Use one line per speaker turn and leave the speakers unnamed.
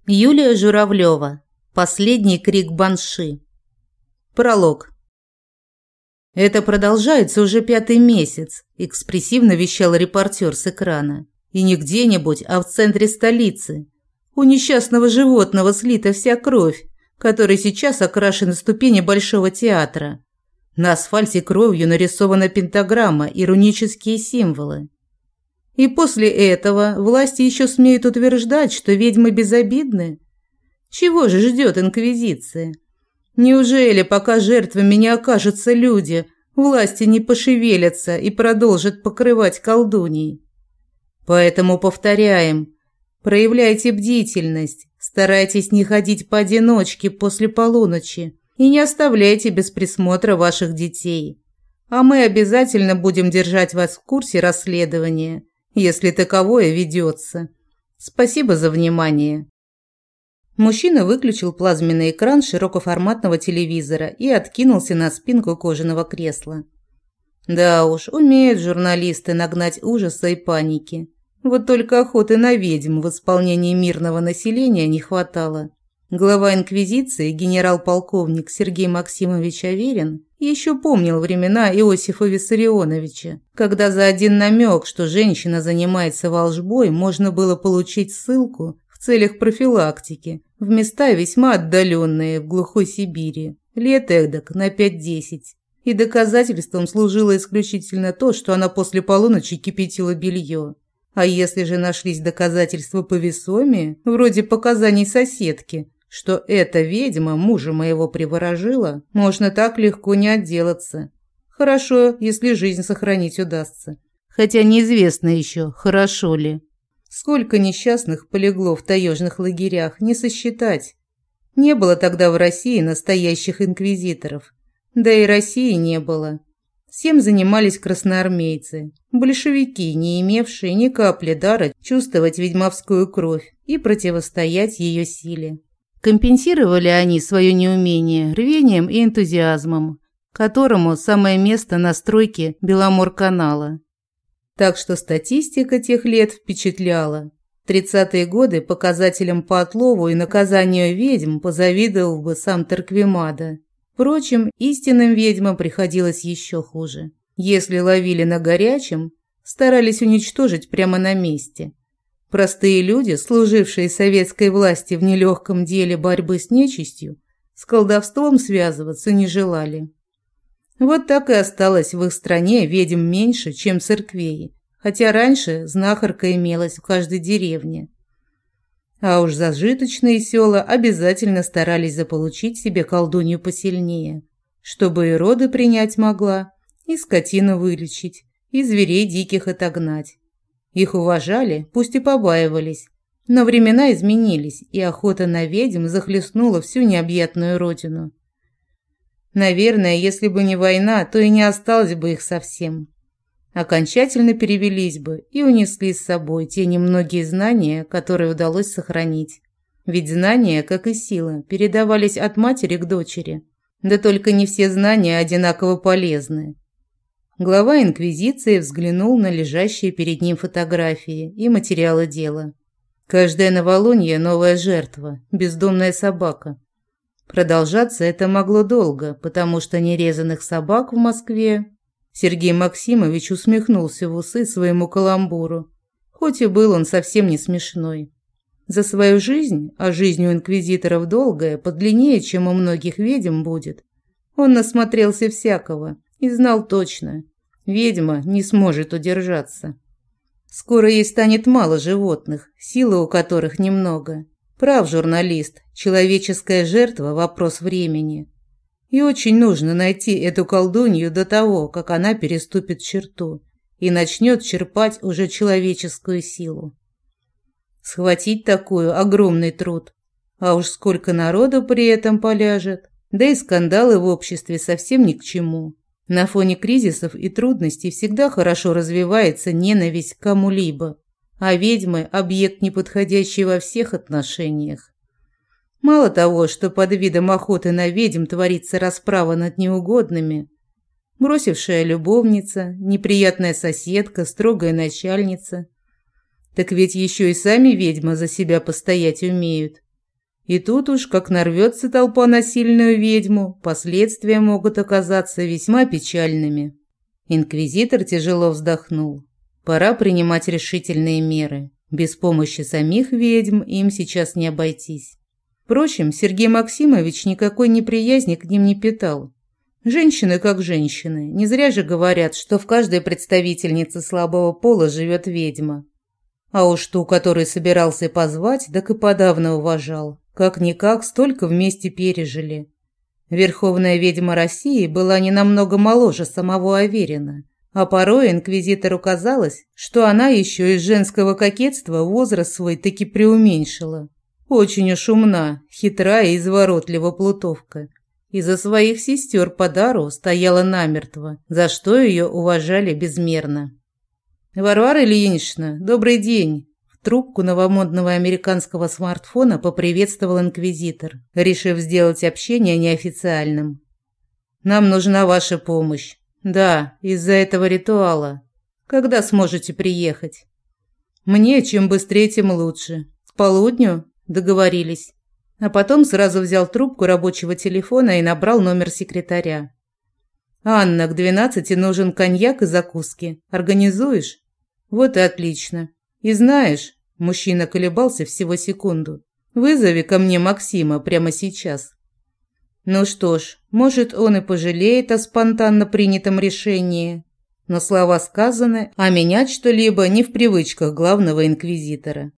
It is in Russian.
Юлия Журавлева. Последний крик банши. Пролог. «Это продолжается уже 5-й месяц», – экспрессивно вещал репортер с экрана. «И не где-нибудь, а в центре столицы. У несчастного животного слита вся кровь, которой сейчас окрашены ступени Большого театра. На асфальте кровью нарисована пентаграмма и рунические символы. И после этого власти еще смеют утверждать, что ведьмы безобидны? Чего же ждет инквизиция? Неужели, пока жертвами не окажутся люди, власти не пошевелятся и продолжат покрывать колдуней? Поэтому повторяем, проявляйте бдительность, старайтесь не ходить поодиночке после полуночи и не оставляйте без присмотра ваших детей. А мы обязательно будем держать вас в курсе расследования, если таковое ведется. Спасибо за внимание». Мужчина выключил плазменный экран широкоформатного телевизора и откинулся на спинку кожаного кресла. Да уж, умеют журналисты нагнать ужаса и паники. Вот только охоты на ведьм в исполнении мирного населения не хватало. Глава инквизиции, генерал-полковник Сергей Максимович Аверин, еще помнил времена Иосифа Виссарионовича, когда за один намек, что женщина занимается волжбой, можно было получить ссылку в целях профилактики в места весьма отдаленные в глухой Сибири, лет эдак на 5-10. И доказательством служило исключительно то, что она после полуночи кипятила белье. А если же нашлись доказательства повесомее, вроде показаний соседки, что эта ведьма мужа моего приворожила, можно так легко не отделаться. Хорошо, если жизнь сохранить удастся. Хотя неизвестно еще, хорошо ли. Сколько несчастных полегло в таежных лагерях, не сосчитать. Не было тогда в России настоящих инквизиторов. Да и России не было. Всем занимались красноармейцы, большевики, не имевшие ни капли дара чувствовать ведьмовскую кровь и противостоять ее силе. Компенсировали они свое неумение рвением и энтузиазмом, которому самое место на стройке Беломорканала. Так что статистика тех лет впечатляла. В 30-е годы показателям по отлову и наказанию ведьм позавидовал бы сам Торквемада. Впрочем, истинным ведьмам приходилось еще хуже. Если ловили на горячем, старались уничтожить прямо на месте. Простые люди, служившие советской власти в нелегком деле борьбы с нечистью, с колдовством связываться не желали. Вот так и осталось в их стране ведьм меньше, чем церквей, хотя раньше знахарка имелась в каждой деревне. А уж зажиточные села обязательно старались заполучить себе колдунью посильнее, чтобы и роды принять могла, и скотину вылечить, и зверей диких отогнать. Их уважали, пусть и побаивались, но времена изменились, и охота на ведьм захлестнула всю необъятную родину. Наверное, если бы не война, то и не осталось бы их совсем. Окончательно перевелись бы и унесли с собой те немногие знания, которые удалось сохранить. Ведь знания, как и сила, передавались от матери к дочери. Да только не все знания одинаково полезны. Глава инквизиции взглянул на лежащие перед ним фотографии и материалы дела. Каждая новолунье – новая жертва, бездомная собака. Продолжаться это могло долго, потому что нерезанных собак в Москве... Сергей Максимович усмехнулся в усы своему каламбуру, хоть и был он совсем не смешной. За свою жизнь, а жизнь у инквизиторов долгая, подлиннее, чем у многих ведьм будет, он насмотрелся всякого и знал точно – ведьма не сможет удержаться. Скоро ей станет мало животных, силы у которых немного. Прав журналист, человеческая жертва – вопрос времени. И очень нужно найти эту колдунью до того, как она переступит черту и начнет черпать уже человеческую силу. Схватить такую – огромный труд. А уж сколько народу при этом поляжет. Да и скандалы в обществе совсем ни к чему. На фоне кризисов и трудностей всегда хорошо развивается ненависть к кому-либо, а ведьмы – объект неподходящий во всех отношениях. Мало того, что под видом охоты на ведьм творится расправа над неугодными, бросившая любовница, неприятная соседка, строгая начальница, так ведь еще и сами ведьмы за себя постоять умеют. И тут уж, как нарвется толпа на сильную ведьму, последствия могут оказаться весьма печальными. Инквизитор тяжело вздохнул. Пора принимать решительные меры. Без помощи самих ведьм им сейчас не обойтись. Впрочем, Сергей Максимович никакой неприязни к ним не питал. Женщины как женщины. Не зря же говорят, что в каждой представительнице слабого пола живет ведьма. А уж ту, которую собирался позвать, так и подавно уважал. Как-никак, столько вместе пережили. Верховная ведьма России была не намного моложе самого Аверина. А порой инквизитору казалось, что она еще из женского кокетства возраст свой таки преуменьшила. Очень уж умна, хитра и изворотлива плутовка. И за своих сестер по дару стояла намертво, за что ее уважали безмерно. «Варвара Ильинична, добрый день!» В трубку новомодного американского смартфона поприветствовал инквизитор, решив сделать общение неофициальным. «Нам нужна ваша помощь. Да, из-за этого ритуала. Когда сможете приехать?» «Мне чем быстрее, тем лучше. К полудню?» Договорились. А потом сразу взял трубку рабочего телефона и набрал номер секретаря. «Анна, к 12 нужен коньяк и закуски. Организуешь?» «Вот и отлично. И знаешь...» Мужчина колебался всего секунду. «Вызови ко мне Максима прямо сейчас». Ну что ж, может, он и пожалеет о спонтанно принятом решении. Но слова сказаны, а менять что-либо не в привычках главного инквизитора.